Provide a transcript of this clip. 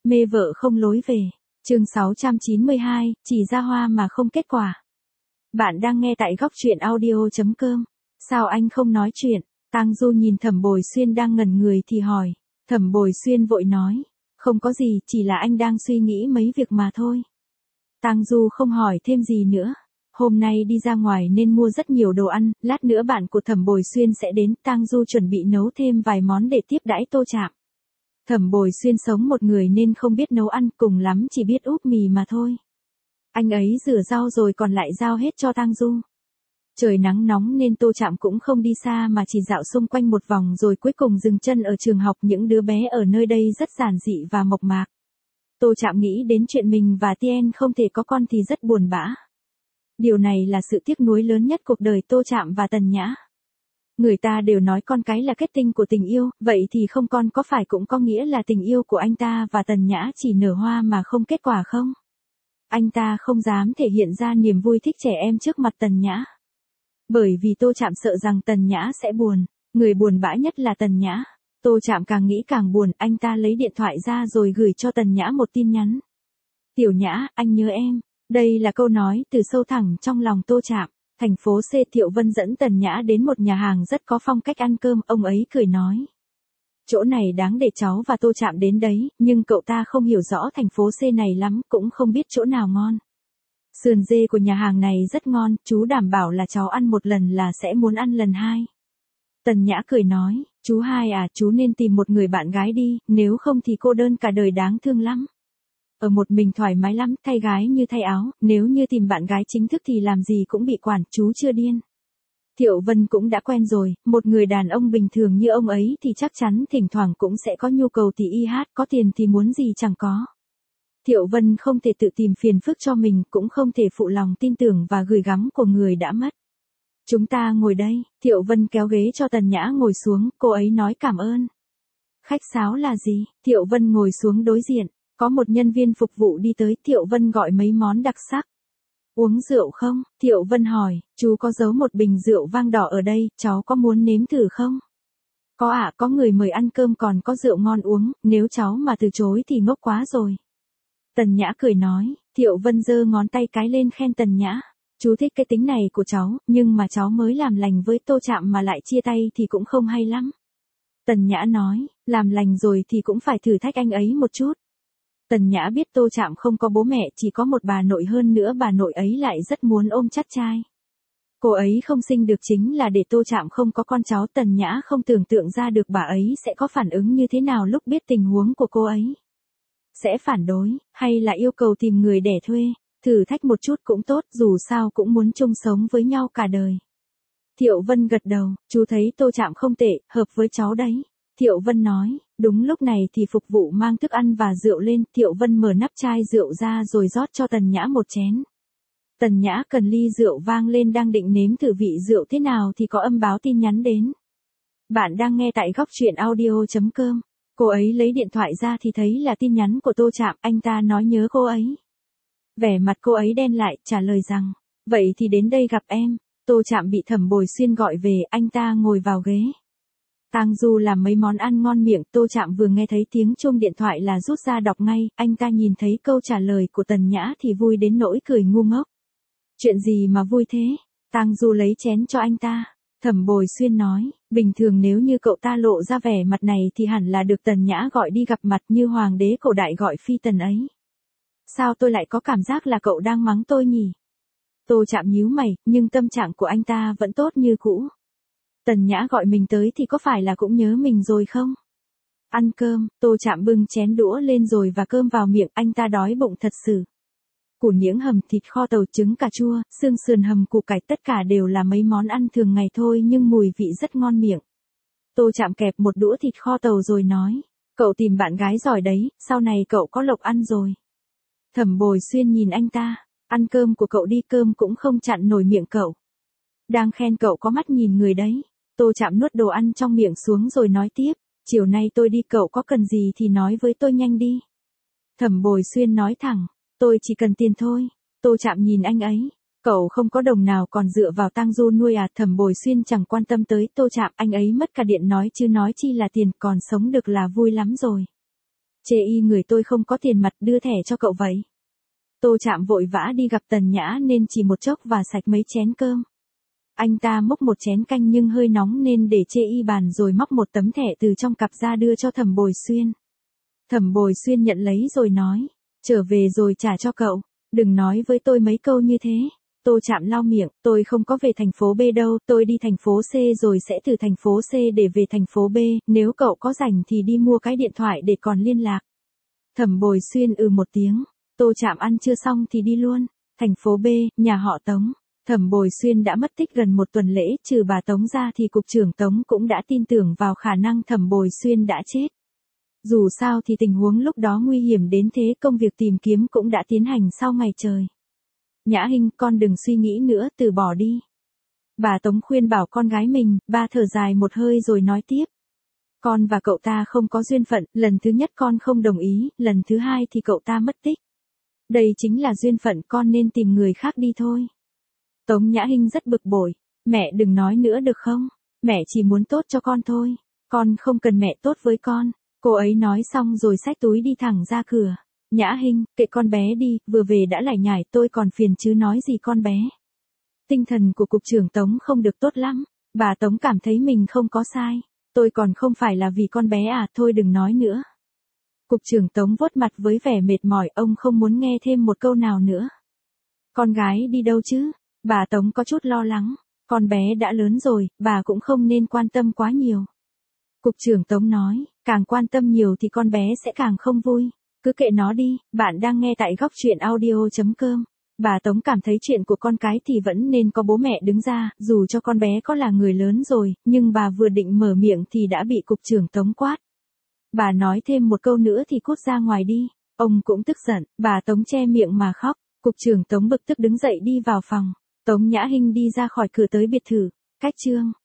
Mê vợ không lối về. Chương 692, chỉ ra hoa mà không kết quả. Bạn đang nghe tại góc truyện audio.com. Sao anh không nói chuyện? Tang Du nhìn Thẩm Bồi Xuyên đang ngẩn người thì hỏi. Thẩm Bồi Xuyên vội nói. Không có gì, chỉ là anh đang suy nghĩ mấy việc mà thôi. Tang Du không hỏi thêm gì nữa. Hôm nay đi ra ngoài nên mua rất nhiều đồ ăn, lát nữa bạn của Thẩm Bồi Xuyên sẽ đến. Tang Du chuẩn bị nấu thêm vài món để tiếp đãi Tô Trạm. Thẩm Bồi Xuyên sống một người nên không biết nấu ăn, cùng lắm chỉ biết úp mì mà thôi. Anh ấy rửa rau rồi còn lại giao hết cho Tang Du. Trời nắng nóng nên Tô Trạm cũng không đi xa mà chỉ dạo xung quanh một vòng rồi cuối cùng dừng chân ở trường học. Những đứa bé ở nơi đây rất giản dị và mộc mạc. Tô Trạm nghĩ đến chuyện mình và Tien không thể có con thì rất buồn bã. Điều này là sự tiếc nuối lớn nhất cuộc đời Tô Trạm và Tần Nhã. Người ta đều nói con cái là kết tinh của tình yêu, vậy thì không con có phải cũng có nghĩa là tình yêu của anh ta và Tần Nhã chỉ nở hoa mà không kết quả không? Anh ta không dám thể hiện ra niềm vui thích trẻ em trước mặt Tần Nhã. Bởi vì Tô Trạm sợ rằng Tần Nhã sẽ buồn, người buồn bã nhất là Tần Nhã. Tô Trạm càng nghĩ càng buồn, anh ta lấy điện thoại ra rồi gửi cho Tần Nhã một tin nhắn. Tiểu Nhã, anh nhớ em. Đây là câu nói từ sâu thẳm trong lòng Tô Trạm. Thành phố C. Thiệu Vân dẫn Tần Nhã đến một nhà hàng rất có phong cách ăn cơm, ông ấy cười nói. Chỗ này đáng để cháu và Tô Trạm đến đấy, nhưng cậu ta không hiểu rõ thành phố C này lắm, cũng không biết chỗ nào ngon. Sườn dê của nhà hàng này rất ngon, chú đảm bảo là cháu ăn một lần là sẽ muốn ăn lần hai. Tần Nhã cười nói, chú hai à, chú nên tìm một người bạn gái đi, nếu không thì cô đơn cả đời đáng thương lắm. Ở một mình thoải mái lắm, thay gái như thay áo, nếu như tìm bạn gái chính thức thì làm gì cũng bị quản, chú chưa điên. Thiệu Vân cũng đã quen rồi, một người đàn ông bình thường như ông ấy thì chắc chắn thỉnh thoảng cũng sẽ có nhu cầu thì y hát, có tiền thì muốn gì chẳng có. Thiệu Vân không thể tự tìm phiền phức cho mình, cũng không thể phụ lòng tin tưởng và gửi gắm của người đã mất. Chúng ta ngồi đây, Thiệu Vân kéo ghế cho Tần Nhã ngồi xuống, cô ấy nói cảm ơn. Khách sáo là gì? Thiệu Vân ngồi xuống đối diện. Có một nhân viên phục vụ đi tới, Thiệu Vân gọi mấy món đặc sắc. Uống rượu không? Thiệu Vân hỏi, chú có giấu một bình rượu vang đỏ ở đây, cháu có muốn nếm thử không? Có ạ, có người mời ăn cơm còn có rượu ngon uống, nếu cháu mà từ chối thì ngốc quá rồi. Tần Nhã cười nói, Thiệu Vân giơ ngón tay cái lên khen Tần Nhã. Chú thích cái tính này của cháu, nhưng mà cháu mới làm lành với Tô Trạm mà lại chia tay thì cũng không hay lắm. Tần Nhã nói, làm lành rồi thì cũng phải thử thách anh ấy một chút. Tần Nhã biết Tô Trạm không có bố mẹ, chỉ có một bà nội, hơn nữa bà nội ấy lại rất muốn ôm chắt trai. Cô ấy không sinh được chính là để Tô Trạm không có con cháu. Tần Nhã không tưởng tượng ra được bà ấy sẽ có phản ứng như thế nào lúc biết tình huống của cô ấy. Sẽ phản đối, hay là yêu cầu tìm người đẻ thuê, thử thách một chút cũng tốt, dù sao cũng muốn chung sống với nhau cả đời. Thiệu Vân gật đầu, chú thấy Tô Trạm không tệ, hợp với cháu đấy. Thiệu Vân nói, đúng lúc này thì phục vụ mang thức ăn và rượu lên, Thiệu Vân mở nắp chai rượu ra rồi rót cho Tần Nhã một chén. Tần Nhã cần ly rượu vang lên đang định nếm thử vị rượu thế nào thì có âm báo tin nhắn đến. Bạn đang nghe tại góc truyện audio.com. Cô ấy lấy điện thoại ra thì thấy là tin nhắn của Tô Trạm, anh ta nói nhớ cô ấy. Vẻ mặt cô ấy đen lại, trả lời rằng, vậy thì đến đây gặp em. Tô Trạm bị Thẩm Bồi Xuyên gọi về, anh ta ngồi vào ghế. Tang Du làm mấy món ăn ngon miệng, Tô Trạm vừa nghe thấy tiếng chuông điện thoại là rút ra đọc ngay, anh ta nhìn thấy câu trả lời của Tần Nhã thì vui đến nỗi cười ngu ngốc. Chuyện gì mà vui thế? Tang Du lấy chén cho anh ta. Thẩm Bồi Xuyên nói, bình thường nếu như cậu ta lộ ra vẻ mặt này thì hẳn là được Tần Nhã gọi đi gặp mặt như hoàng đế cổ đại gọi phi tần ấy. Sao tôi lại có cảm giác là cậu đang mắng tôi nhỉ? Tô Trạm nhíu mày, nhưng tâm trạng của anh ta vẫn tốt như cũ. Tần Nhã gọi mình tới thì có phải là cũng nhớ mình rồi không? Ăn cơm, Tô Trạm bưng chén đũa lên rồi và cơm vào miệng, anh ta đói bụng thật sự. Củ niễng hầm, thịt kho tàu, trứng cà chua, xương sườn hầm, củ cải, tất cả đều là mấy món ăn thường ngày thôi nhưng mùi vị rất ngon miệng. Tô Trạm kẹp một đũa thịt kho tàu rồi nói, cậu tìm bạn gái giỏi đấy, sau này cậu có lộc ăn rồi. Thẩm Bồi Xuyên nhìn anh ta, ăn cơm của cậu đi, cơm cũng không chặn nổi miệng cậu. Đang khen cậu có mắt nhìn người đấy. Tô Trạm nuốt đồ ăn trong miệng xuống rồi nói tiếp, chiều nay tôi đi, cậu có cần gì thì nói với tôi nhanh đi. Thẩm Bồi Xuyên nói thẳng, tôi chỉ cần tiền thôi. Tô Trạm nhìn anh ấy, cậu không có đồng nào còn dựa vào Tang Du nuôi à? Thẩm Bồi Xuyên chẳng quan tâm tới Tô Trạm, anh ấy mất cả điện nói chứ nói chi là tiền, còn sống được là vui lắm rồi. Chê y người tôi không có tiền mặt đưa thẻ cho cậu vậy. Tô Trạm vội vã đi gặp Tần Nhã nên chỉ một chốc và sạch mấy chén cơm. Anh ta múc một chén canh nhưng hơi nóng nên để chê y bàn rồi móc một tấm thẻ từ trong cặp ra đưa cho Thẩm Bồi Xuyên. Thẩm Bồi Xuyên nhận lấy rồi nói, trở về rồi trả cho cậu, đừng nói với tôi mấy câu như thế. Tô Trạm lau miệng, tôi không có về thành phố B đâu, tôi đi thành phố C rồi sẽ từ thành phố C để về thành phố B, nếu cậu có rảnh thì đi mua cái điện thoại để còn liên lạc. Thẩm Bồi Xuyên một tiếng, Tô Trạm ăn chưa xong thì đi luôn. Thành phố B, nhà họ Tống. Thẩm Bồi Xuyên đã mất tích gần một tuần lễ, trừ bà Tống ra thì cục trưởng Tống cũng đã tin tưởng vào khả năng Thẩm Bồi Xuyên đã chết. Dù sao thì tình huống lúc đó nguy hiểm đến thế, công việc tìm kiếm cũng đã tiến hành sau ngày trời. Nhã Hinh, con đừng suy nghĩ nữa, từ bỏ đi. Bà Tống khuyên bảo con gái mình, ba thở dài một hơi rồi nói tiếp. Con và cậu ta không có duyên phận, lần thứ nhất con không đồng ý, lần thứ hai thì cậu ta mất tích. Đây chính là duyên phận, con nên tìm người khác đi thôi. Tống Nhã Hinh rất bực bội, mẹ đừng nói nữa được không? Mẹ chỉ muốn tốt cho con thôi, con không cần mẹ tốt với con. Cô ấy nói xong rồi xách túi đi thẳng ra cửa. Nhã Hinh, kệ con bé đi, vừa về đã lải nhải, tôi còn phiền chứ nói gì con bé. Tinh thần của cục trưởng Tống không được tốt lắm, bà Tống cảm thấy mình không có sai. Tôi còn không phải là vì con bé à, thôi đừng nói nữa. Cục trưởng Tống vuốt mặt với vẻ mệt mỏi, ông không muốn nghe thêm một câu nào nữa. Con gái đi đâu chứ? Bà Tống có chút lo lắng, con bé đã lớn rồi, bà cũng không nên quan tâm quá nhiều. Cục trưởng Tống nói, càng quan tâm nhiều thì con bé sẽ càng không vui. Cứ kệ nó đi, bạn đang nghe tại góc truyện audio.com. Bà Tống cảm thấy chuyện của con cái thì vẫn nên có bố mẹ đứng ra, dù cho con bé có là người lớn rồi, nhưng bà vừa định mở miệng thì đã bị cục trưởng Tống quát. Bà nói thêm một câu nữa thì cút ra ngoài đi. Ông cũng tức giận, bà Tống che miệng mà khóc. Cục trưởng Tống bực tức đứng dậy đi vào phòng. Tống Nhã Hinh đi ra khỏi cửa tới biệt thự. Cách chương